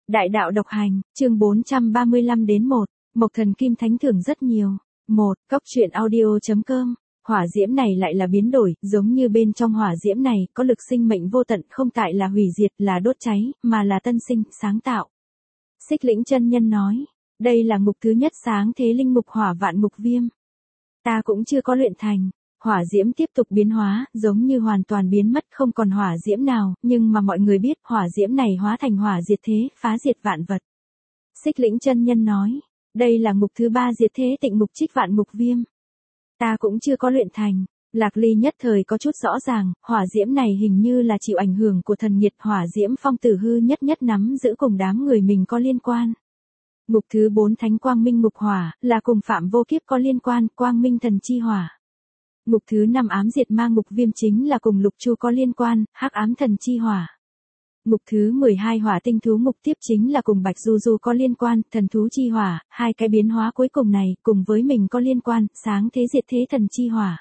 Đại đạo độc hành, chương 435 đến 1, Mộc Thần Kim Thánh thưởng rất nhiều. 1. Cốc truyện audio.com. Hỏa diễm này lại là biến đổi, giống như bên trong hỏa diễm này có lực sinh mệnh vô tận, không tại là hủy diệt, là đốt cháy, mà là tân sinh, sáng tạo. Xích Lĩnh chân nhân nói, đây là ngục thứ nhất sáng thế linh ngục hỏa vạn ngục viêm. Ta cũng chưa có luyện thành. Hỏa diễm tiếp tục biến hóa, giống như hoàn toàn biến mất, không còn hỏa diễm nào, nhưng mà mọi người biết hỏa diễm này hóa thành hỏa diệt thế, phá diệt vạn vật. Xích Lĩnh chân nhân nói, đây là ngục thứ 3 diệt thế tịnh ngục trích vạn ngục viêm. Ta cũng chưa có luyện thành. Lạc Ly nhất thời có chút rõ ràng, hỏa diễm này hình như là chịu ảnh hưởng của thần nhiệt, hỏa diễm Phong Tử Hư nhất nắm giữ cùng đám người mình có liên quan. Ngục thứ 4 Thánh Quang Minh ngục hỏa, là cùng Phạm Vô Kiếp có liên quan, Quang Minh thần chi hỏa. Ngục thứ 5 Ám diệt ma ngục viêm chính là cùng Lục Chu có liên quan, Hắc ám thần chi hỏa. Ngục thứ 12 Hỏa tinh thú ngục tiếp chính là cùng Bạch Du Du có liên quan, thần thú chi hỏa, hai cái biến hóa cuối cùng này cùng với mình có liên quan, sáng thế diệt thế thần chi hỏa.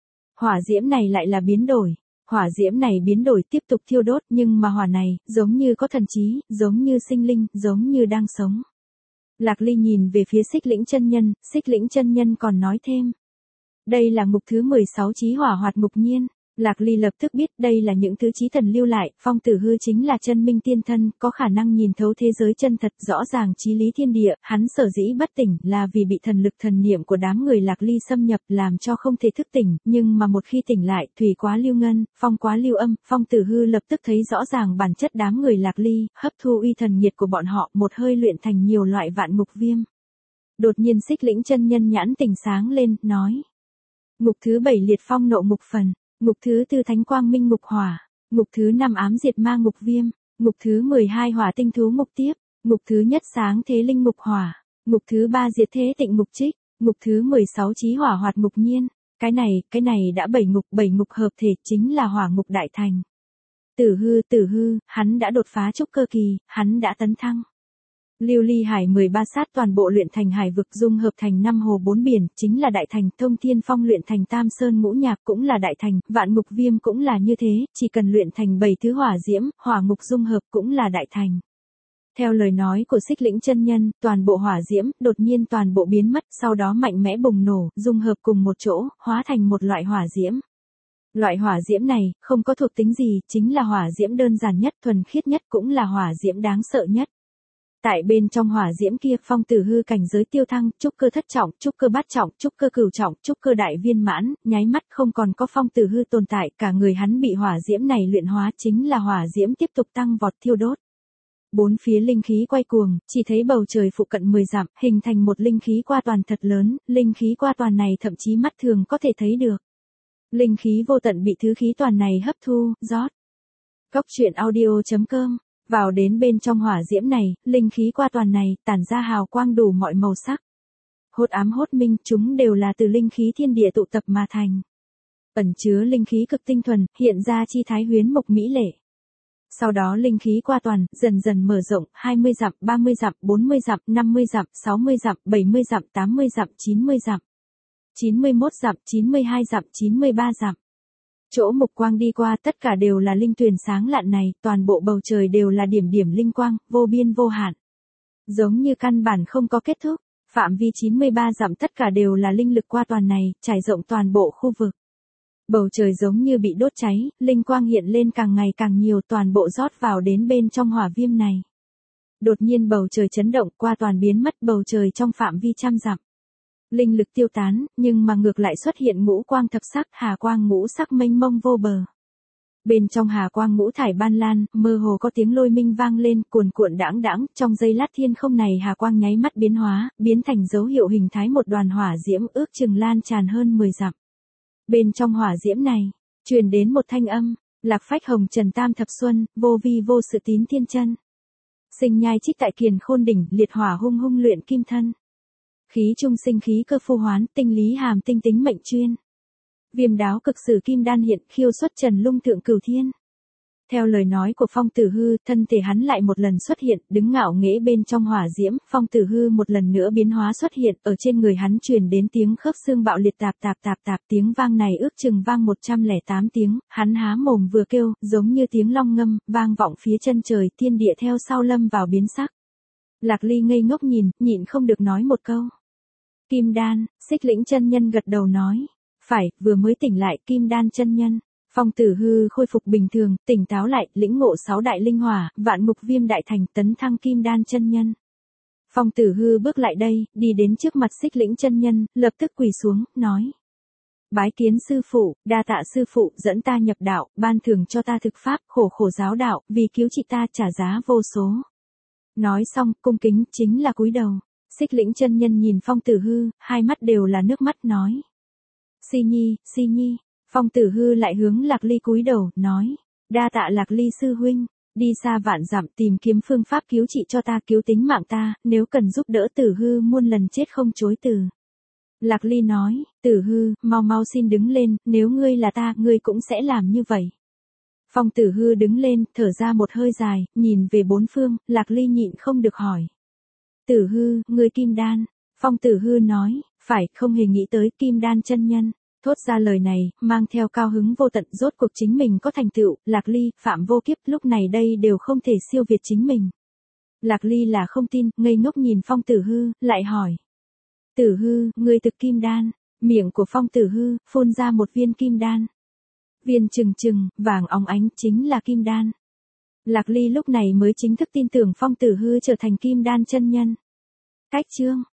Hỏa diễm này lại là biến đổi. Hỏa diễm này biến đổi tiếp tục thiêu đốt, nhưng mà hỏa này giống như có thần trí, giống như sinh linh, giống như đang sống. Lạc Ly nhìn về phía Xích Lĩnh chân nhân còn nói thêm. Đây là ngục thứ 16 chí hỏa hoạt ngục nhiên. Lạc Ly lập tức biết đây là những thứ chí thần lưu lại, Phong Tử Hư chính là chân minh tiên thân, có khả năng nhìn thấu thế giới chân thật, rõ ràng chí lý thiên địa, hắn sở dĩ bất tỉnh là vì bị thần lực thần niệm của đám người Lạc Ly xâm nhập làm cho không thể thức tỉnh, nhưng mà một khi tỉnh lại, thủy quá lưu ngân, phong quá lưu âm, Phong Tử Hư lập tức thấy rõ ràng bản chất đám người Lạc Ly, hấp thu uy thần nhiệt của bọn họ, một hơi luyện thành nhiều loại vạn ngục viêm. Đột nhiên Xích Lĩnh chân nhân nhãn tỉnh sáng lên, nói: Ngục thứ 7 Liệt Phong nộ ngục phần, ngục thứ 4 Thánh Quang Minh ngục hỏa, ngục thứ 5 Ám diệt ma ngục viêm, ngục thứ 12 Hỏa tinh thú ngục tiếp, ngục thứ nhất sáng thế linh ngục hỏa, ngục thứ 3 diệt thế tịnh ngục trích, ngục thứ 16 chí hỏa hoạt ngục nhiên. Cái này đã 7 ngục hợp thể, chính là hỏa ngục đại thành. Tử Hư, hắn đã đột phá trúc cơ kỳ, hắn đã tấn thăng. Lưu Ly Hải 13 sát toàn bộ luyện thành hải vực, dung hợp thành 5 hồ 4 biển, chính là đại thành. Thông Thiên Phong luyện thành Tam Sơn Ngũ Nhạc cũng là đại thành, Vạn Ngục Viêm cũng là như thế, chỉ cần luyện thành 7 thứ hỏa diễm, hỏa ngục dung hợp cũng là đại thành. Theo lời nói của Xích Lĩnh chân nhân, toàn bộ hỏa diễm đột nhiên toàn bộ biến mất, sau đó mạnh mẽ bùng nổ, dung hợp cùng một chỗ, hóa thành một loại hỏa diễm. Loại hỏa diễm này không có thuộc tính gì, chính là hỏa diễm đơn giản nhất, thuần khiết nhất, cũng là hỏa diễm đáng sợ nhất. Tại bên trong hỏa diễm kia, Phong Tử Hư cảnh giới tiêu thăng, trúc cơ thất trọng, trúc cơ bát trọng, trúc cơ cửu trọng, trúc cơ đại viên mãn, nháy mắt không còn có Phong Tử Hư tồn tại, cả người hắn bị hỏa diễm này luyện hóa, chính là hỏa diễm tiếp tục tăng vọt thiêu đốt. Bốn phía linh khí quay cuồng, chỉ thấy bầu trời phụ cận 10 dặm, hình thành một linh khí qua toàn thật lớn, linh khí qua toàn này thậm chí mắt thường có thể thấy được. Linh khí vô tận bị thứ khí toàn này hấp thu, rót. Cốc truyện audio.com. Vào đến bên trong hỏa diễm này, linh khí qua toàn này, tản ra hào quang đủ mọi màu sắc. Hốt ám hốt minh, chúng đều là từ linh khí thiên địa tụ tập mà thành. Ẩn chứa linh khí cực tinh thuần, hiện ra chi thái huyến mộc mỹ lệ. Sau đó linh khí qua toàn, dần dần mở rộng, 20 dặm, 30 dặm, 40 dặm, 50 dặm, 60 dặm, 70 dặm, 80 dặm, 90 dặm, 91 dặm, 92 dặm, 93 dặm. Chỗ mục quang đi qua tất cả đều là linh tuyền sáng lạn này, toàn bộ bầu trời đều là điểm điểm linh quang, vô biên vô hạn. Giống như căn bản không có kết thúc, phạm vi 93 dặm tất cả đều là linh lực qua toàn này, trải rộng toàn bộ khu vực. Bầu trời giống như bị đốt cháy, linh quang hiện lên càng ngày càng nhiều, toàn bộ rót vào đến bên trong hỏa viêm này. Đột nhiên bầu trời chấn động, qua toàn biến mất, bầu trời trong phạm vi trăm dặm. Linh lực tiêu tán, nhưng mà ngược lại xuất hiện ngũ quang thập sắc, hà quang ngũ sắc mênh mông vô bờ. Bên trong hà quang ngũ thải ban lan, mơ hồ có tiếng lôi minh vang lên, cuồn cuộn đãng đãng, trong giây lát thiên không này hà quang nháy mắt biến hóa, biến thành dấu hiệu hình thái một đoàn hỏa diễm ước chừng lan tràn hơn 10 dặm. Bên trong hỏa diễm này, truyền đến một thanh âm, lạc phách hồng trần tam thập xuân, vô vi vô sự tín thiên chân. Sinh nhai trích tại kiền khôn đỉnh, liệt hỏa hung hung luyện kim thân. Khí trung sinh khí cơ phu hoán, tinh lý hàm tinh tính mệnh chuyên. Viêm đáo cực sử kim đan hiện, khiêu xuất trần lung thượng cửu thiên. Theo lời nói của Phong Tử Hư, thân thể hắn lại một lần xuất hiện, đứng ngạo nghễ bên trong hỏa diễm, Phong Tử Hư một lần nữa biến hóa xuất hiện, ở trên người hắn truyền đến tiếng khớp xương bạo liệt tạp tạp, tiếng vang này ước chừng vang 108 tiếng, hắn há mồm vừa kêu, giống như tiếng long ngâm, vang vọng phía chân trời, thiên địa theo sau lâm vào biến sắc. Lạc Ly ngây ngốc nhìn, nhịn không được nói một câu. Kim đan, Xích Lĩnh chân nhân gật đầu nói. Phải, vừa mới tỉnh lại Kim đan chân nhân. Phong Tử Hư khôi phục bình thường, tỉnh táo lại, lĩnh ngộ 6 đại linh hỏa, vạn mục viêm đại thành, tấn thăng Kim đan chân nhân. Phong Tử Hư bước lại đây, đi đến trước mặt Xích Lĩnh chân nhân, lập tức quỳ xuống, nói. Bái kiến sư phụ, đa tạ sư phụ, dẫn ta nhập đạo, ban thưởng cho ta thực pháp, khổ khổ giáo đạo, vì cứu chị ta trả giá vô số. Nói xong, cung kính, chính là cúi đầu. Xích Lĩnh chân nhân nhìn Phong Tử Hư, hai mắt đều là nước mắt nói. Si Nhi, Phong Tử Hư lại hướng Lạc Ly cúi đầu, nói. Đa tạ Lạc Ly sư huynh, đi xa vạn dặm tìm kiếm phương pháp cứu trị cho ta, cứu tính mạng ta, nếu cần giúp đỡ Tử Hư muôn lần chết không chối từ. Lạc Ly nói, Tử Hư, mau xin đứng lên, nếu ngươi là ta, ngươi cũng sẽ làm như vậy. Phong Tử Hư đứng lên, thở ra một hơi dài, nhìn về bốn phương, Lạc Ly nhịn không được hỏi. Tử Hư, ngươi kim đan. Phong Tử Hư nói, phải, không hề nghĩ tới kim đan chân nhân. Thốt ra lời này, mang theo cao hứng vô tận, rốt cuộc chính mình có thành tựu, Lạc Ly, Phạm Vô Kiếp lúc này đây đều không thể siêu việt chính mình. Lạc Ly là không tin, ngây ngốc nhìn Phong Tử Hư, lại hỏi. Tử Hư, ngươi thực kim đan. Miệng của Phong Tử Hư, phun ra một viên kim đan. Viên trừng, vàng óng ánh, chính là kim đan. Lạc Ly lúc này mới chính thức tin tưởng Phong Tử Hư trở thành kim đan chân nhân. Cách chương.